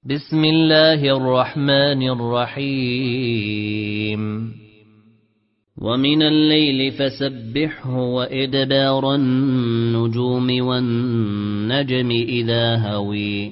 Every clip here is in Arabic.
بسم الله الرحمن الرحيم ومن الليل فسبحه وإدبار النجوم والنجم إذا هوي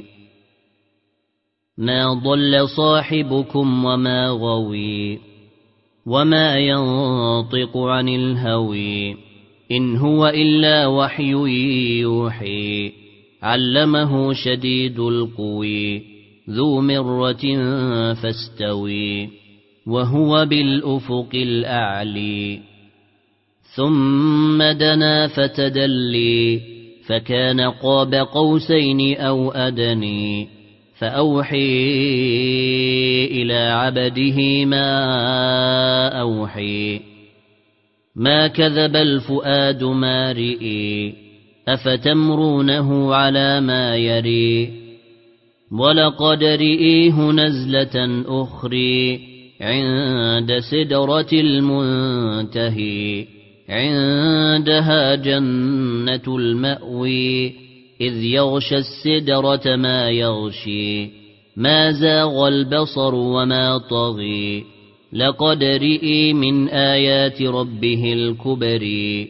ما ضل صاحبكم وما غوي وما ينطق عن الهوي إن هو إلا وحي يوحي علمه شديد القوي ذو مرة فاستوي وهو بالأفق الأعلي ثم دنا فتدلي فكان قاب قوسين أو أدني فأوحي إلى عبده ما أوحي ما كذب الفؤاد ما رئي أفتمرونه على ما يري ولقد رئيه نزلة أخرى عند سدرة المنتهي عندها جنة المأوي إذ يغشى السدرة ما يغشي ما زاغ البصر وما طغي لقد رئي من آيات ربه الكبر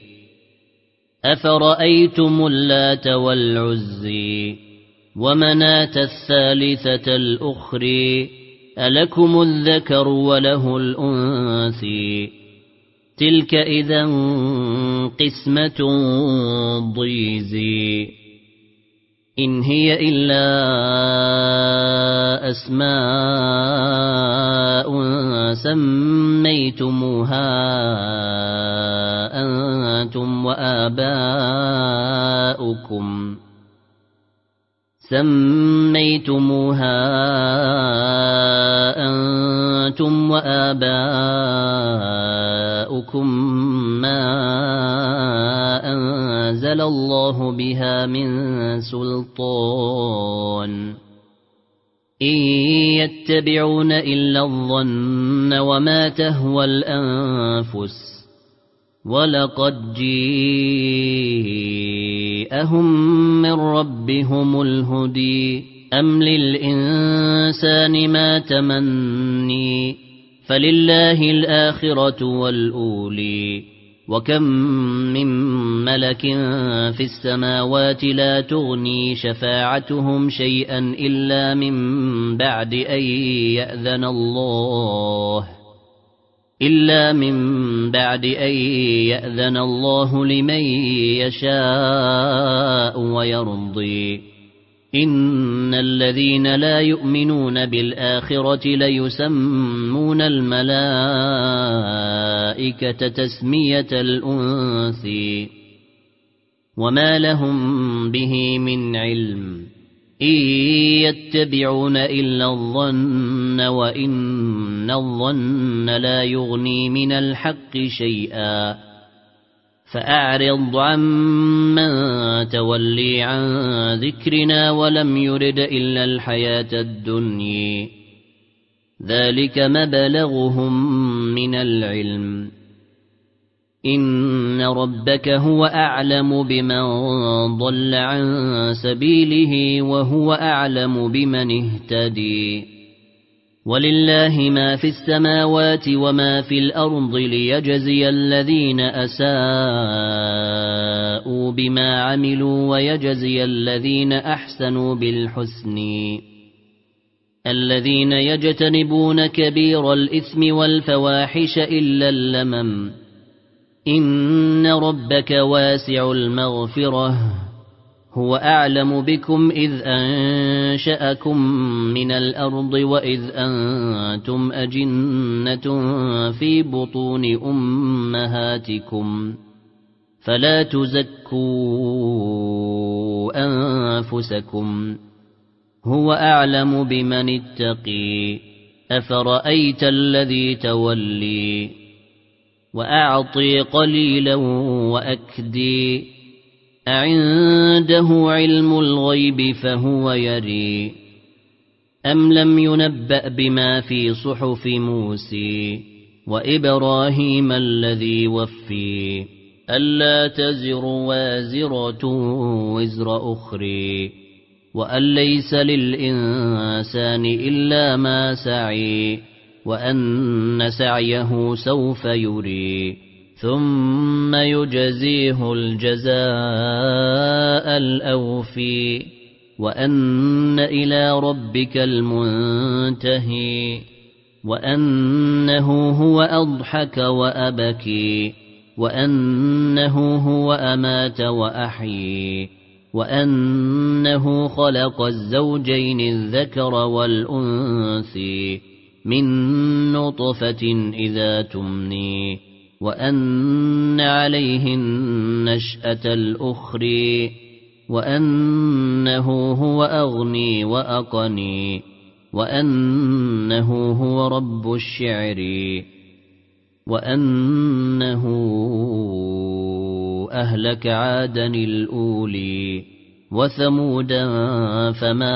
أفرأيتم اللات والعزي ومناة الثالثة الأخرى ألكم الذكر وله الأنثى تلك إذا قسمة ضيزى إن هي إلا أسماء سميتموها أنتم وآباؤكم ما أنزل الله بها من سلطان إن يتبعون إلا الظن وما تهوى الأنفس ولقد جاءهم من ربهم الهدي أم للإنسان ما تمني فلله الآخرة والأولي وكم من ملك في السماوات لا تغني شفاعتهم شيئا إلا من بعد أن يأذن الله لمن يشاء ويرضي إن الذين لا يؤمنون بالآخرة ليسمون الملائكة تسمية الأنثى وما لهم به من علم إن يتبعون إلا الظن وإن الظن لا يغني من الحق شيئا فأعرض عمن تولي عن ذكرنا ولم يرد إلا الحياة الدنيا ذلك مبلغهم من العلم إن ربك هو أعلم بمن ضل عن سبيله وهو أعلم بمن اهتدي ولله ما في السماوات وما في الأرض ليجزي الذين أساءوا بما عملوا ويجزي الذين أحسنوا بالحسن الذين يجتنبون كبير الإثم والفواحش إلا اللمم إن ربك واسع المغفرة هو أعلم بكم إذ أنشأكم من الأرض وإذ أنتم أجنة في بطون أمهاتكم فلا تزكوا أنفسكم هو أعلم بمن اتقي أفرأيت الذي تولي وأعطي قليلا وأكدي أعنده علم الغيب فهو يري أم لم ينبأ بما في صحف موسى وإبراهيم الذي وفي ألا تزر وازرة وزر أخرى وأن ليس للإنسان إلا ما سعي وأن سعيه سوف يري ثم يجزيه الجزاء الأوفي وأن إلى ربك المنتهي وأنه هو أضحك وأبكي وأنه هو أمات وأحيي وأنه خلق الزوجين الذكر والأنثى من نطفة إذا تمني وأن عليه النشأة الأخرى وأنه هو أغني وأقني وأنه هو رب الشعر وأنه أهلك عادا الأولي وثمودا فما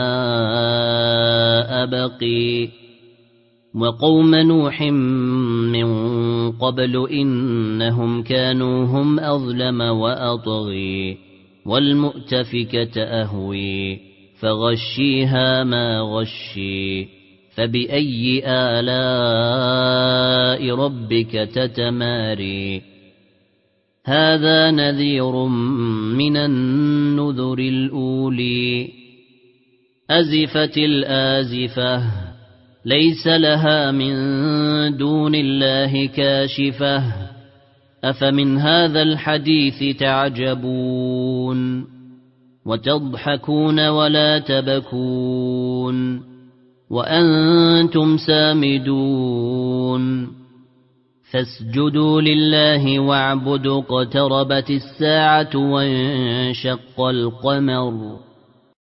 أبقي وقوم نوح من قبل إنهم كانوا هم أظلم وأطغي والمؤتفكة أهوي فغشيها ما غشي فبأي آلاء ربك تتماري هذا نذير من النذر الأولي أزفت الآزفة ليس لها من دون الله كاشفة أفمن هذا الحديث تعجبون وتضحكون ولا تبكون وأنتم سامدون فاسجدوا لله واعبدوا اقتربت الساعة وانشق القمر